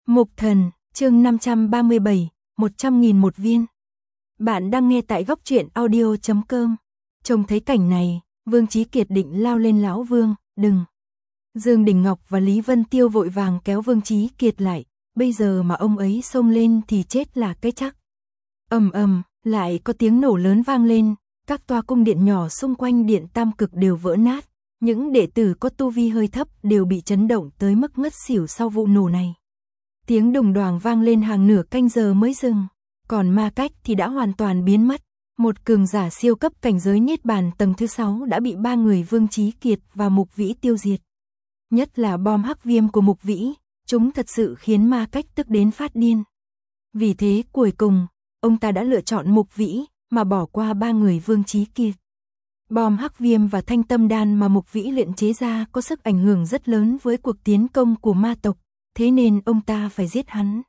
Mục Thần, chương 537, 100.000 một viên. Bạn đang nghe tại góc truyện audio.com. Trông thấy cảnh này, Vương Chí Kiệt định lao lên lão Vương, đừng. Dương Đình Ngọc và Lý Vân Tiêu vội vàng kéo Vương Chí Kiệt lại, bây giờ mà ông ấy xông lên thì chết là cái chắc. Ầm ầm, lại có tiếng nổ lớn vang lên, các toa cung điện nhỏ xung quanh điện tam cực đều vỡ nát, những đệ tử có tu vi hơi thấp đều bị chấn động tới mức ngất xỉu sau vụ nổ này. Tiếng đùng đoàng vang lên hàng nửa canh giờ mới dừng, còn Ma Cách thì đã hoàn toàn biến mất. Một cường giả siêu cấp cảnh giới Niết Bàn tầng thứ 6 đã bị ba người Vương Chí Kiệt và Mục Vĩ tiêu diệt. Nhất là bom hắc viêm của Mục Vĩ, chúng thật sự khiến Ma Cách tức đến phát điên. Vì thế cuối cùng, ông ta đã lựa chọn Mục Vĩ mà bỏ qua ba người Vương Chí Kiệt. Bom hắc viêm và thanh tâm đan mà Mục Vĩ luyện chế ra có sức ảnh hưởng rất lớn với cuộc tiến công của ma tộc, thế nên ông ta phải giết hắn.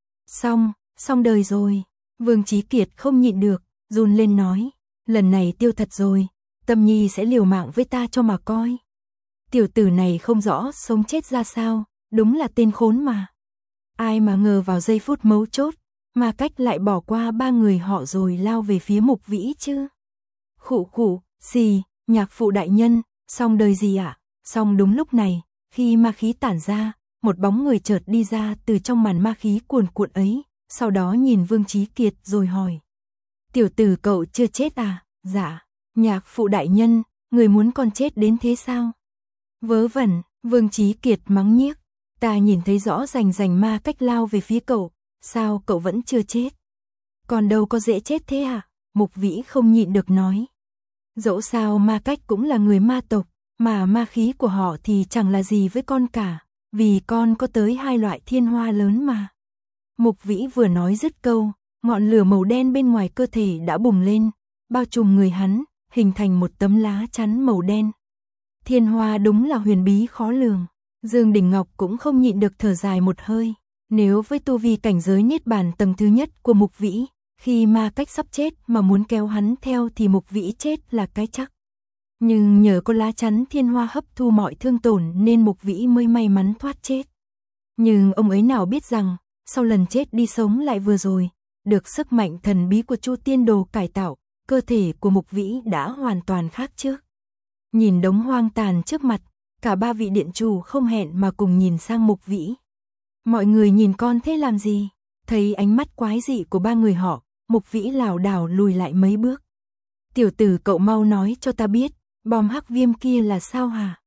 Xong đời rồi. Vương Chí Kiệt không nhịn được, run lên nói, lần này tiêu thật rồi, Tâm Nhi sẽ liều mạng với ta cho mà coi. Tiểu tử này không rõ sống chết ra sao, đúng là tên khốn mà. Ai mà ngờ vào giây phút mấu chốt, Ma Cách lại bỏ qua ba người họ rồi lao về phía Mục Vĩ chứ. Khụ, xì, nhạc phụ đại nhân, xong đời gì ạ? Xong đúng lúc này, khi ma khí tản ra, một bóng người chợt đi ra từ trong màn ma khí cuồn cuộn ấy, sau đó nhìn Vương Chí Kiệt rồi hỏi. Tiểu tử cậu chưa chết à? Dạ, nhạc phụ đại nhân, người muốn con chết đến thế sao? Vớ vẩn, Vương Chí Kiệt mắng nhiếc, ta nhìn thấy rõ rành Ma Cách lao về phía cậu, sao cậu vẫn chưa chết? Còn đâu có dễ chết thế à? Mục Vĩ không nhịn được nói. Dẫu sao Ma Cách cũng là người ma tộc, mà ma khí của họ thì chẳng là gì với con cả, vì con có tới 2 loại thiên hoa lớn mà. Mục Vĩ vừa nói dứt câu, ngọn lửa màu đen bên ngoài cơ thể đã bùng lên, bao trùm người hắn, hình thành một tấm lá chắn màu đen. Thiên hoa đúng là huyền bí khó lường. Dương Đình Ngọc cũng không nhịn được thở dài một hơi. Nếu với tu vi cảnh giới Niết Bàn tầng thứ nhất của Mục Vĩ, khi Ma Cách sắp chết mà muốn kéo hắn theo thì Mục Vĩ chết là cái chắc. Nhưng nhờ có lá chắn thiên hoa hấp thu mọi thương tổn nên Mục Vĩ mới may mắn thoát chết. Nhưng ông ấy nào biết rằng, sau lần chết đi sống lại vừa rồi, được sức mạnh thần bí của Chu Tiên Đồ cải tạo, cơ thể của Mục Vĩ đã hoàn toàn khác trước. Nhìn đống hoang tàn trước mặt, cả ba vị điện chủ không hẹn mà cùng nhìn sang Mục Vĩ. Mọi người nhìn con thế làm gì? Thấy ánh mắt quái dị của ba người họ, Mục Vĩ lảo đảo lùi lại mấy bước. Tiểu tử cậu mau nói cho ta biết, bom hắc viêm kia là sao hả?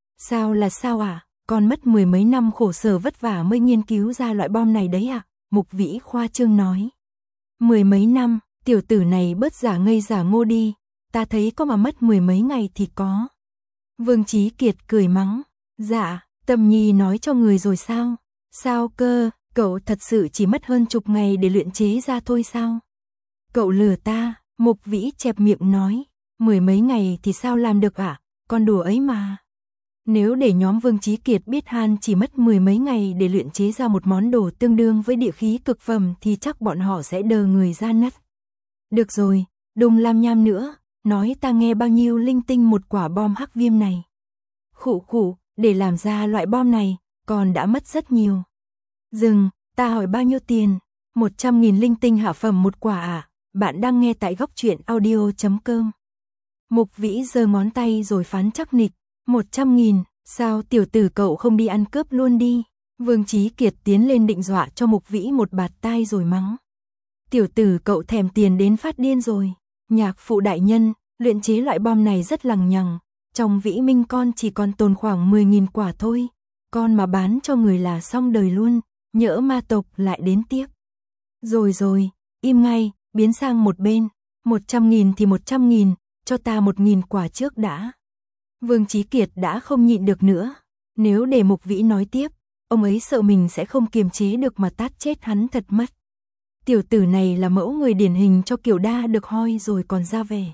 Sao à? Con mất 10 mấy năm khổ sở vất vả mới nghiên cứu ra loại bom này đấy à? Mục Vĩ khoa trương nói. 10 mấy năm, tiểu tử này bớt giả ngây giả ngô đi, ta thấy có mà mất 10 mấy ngày thì có. Vương Chí Kiệt cười mắng, dạ, Tâm Nhi nói cho người rồi sao? Sao cơ, cậu thật sự chỉ mất hơn chục ngày để luyện chế ra thôi sao? Cậu lừa ta, Mục Vĩ chẹp miệng nói, 10 mấy ngày thì sao làm được ạ? Con đùa ấy mà. Nếu để nhóm Vương Chí Kiệt biết han chỉ mất 10 mấy ngày để luyện chế ra một món đồ tương đương với địa khí cực phẩm thì chắc bọn họ sẽ đờ người ra nứt. Được rồi, đừng làm nham nữa, nói ta nghe bao nhiêu linh tinh một quả bom hắc viêm này. Khụ, để làm ra loại bom này, còn đã mất rất nhiều. Dừng, ta hỏi bao nhiêu tiền? 100.000 linh tinh hạ phẩm một quả à? Bạn đang nghe tại góc truyện audio.com. Mục Vĩ giơ ngón tay rồi phán chắc nịch. 100.000, sao tiểu tử cậu không đi ăn cướp luôn đi? Vương Chí Kiệt tiến lên định dọa cho Mục Vĩ một bạt tai rồi mắng. Tiểu tử cậu thèm tiền đến phát điên rồi. Nhạc phụ đại nhân, luyện chế loại bom này rất lằng nhằng. Trong Vĩ Minh con chỉ còn tồn khoảng 10.000 quả thôi. Con mà bán cho người là xong đời luôn, nhỡ ma tộc lại đến tiếp. Rồi, im ngay, biến sang một bên. 100.000 thì 100.000, cho ta 1.000 quả trước đã. Vương Chí Kiệt đã không nhịn được nữa. Nếu để Mục Vĩ nói tiếp, ông ấy sợ mình sẽ không kiềm chế được mà tát chết hắn thật mất. Tiểu tử này là mẫu người điển hình cho kiểu đa được hoi rồi còn ra vẻ.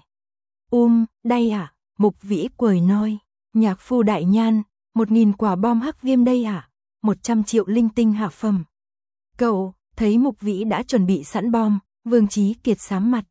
Đây à? Mục Vĩ quởi nói. Nhạc phu đại nhan, 1.000 quả bom hắc viêm đây à? 100 triệu linh tinh hạ phẩm. Cậu, thấy Mục Vĩ đã chuẩn bị sẵn bom, Vương Chí Kiệt sám mặt.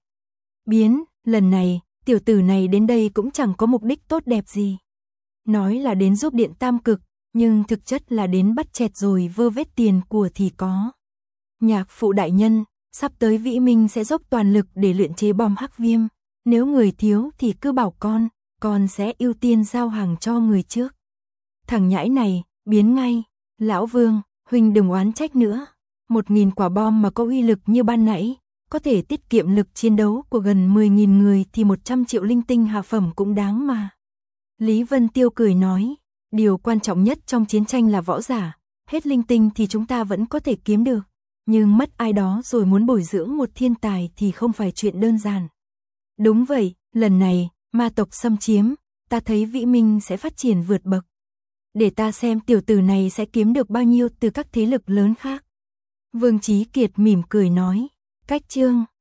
Lần này, tiểu tử này đến đây cũng chẳng có mục đích tốt đẹp gì. Nói là đến giúp điện tam cực, nhưng thực chất là đến bắt chẹt rồi vơ vét tiền của thì có. Nhạc phụ đại nhân, sắp tới Vĩ Minh sẽ dốc toàn lực để luyện chế bom hắc viêm, nếu người thiếu thì cứ bảo con sẽ ưu tiên giao hàng cho người trước. Thằng nhãi này, biến ngay, lão Vương, huynh đừng oán trách nữa, 1.000 quả bom mà có uy lực như ban nãy, có thể tiết kiệm lực chiến đấu của gần 10.000 người thì 100 triệu linh tinh hạ phẩm cũng đáng mà. Lý Vân Tiêu cười nói, điều quan trọng nhất trong chiến tranh là võ giả, hết linh tinh thì chúng ta vẫn có thể kiếm được, nhưng mất ai đó rồi muốn bồi dưỡng một thiên tài thì không phải chuyện đơn giản. Đúng vậy, lần này, ma tộc xâm chiếm, ta thấy Vĩ Minh sẽ phát triển vượt bậc. Để ta xem tiểu tử này sẽ kiếm được bao nhiêu từ các thế lực lớn khác. Vương Chí Kiệt mỉm cười nói, cách chương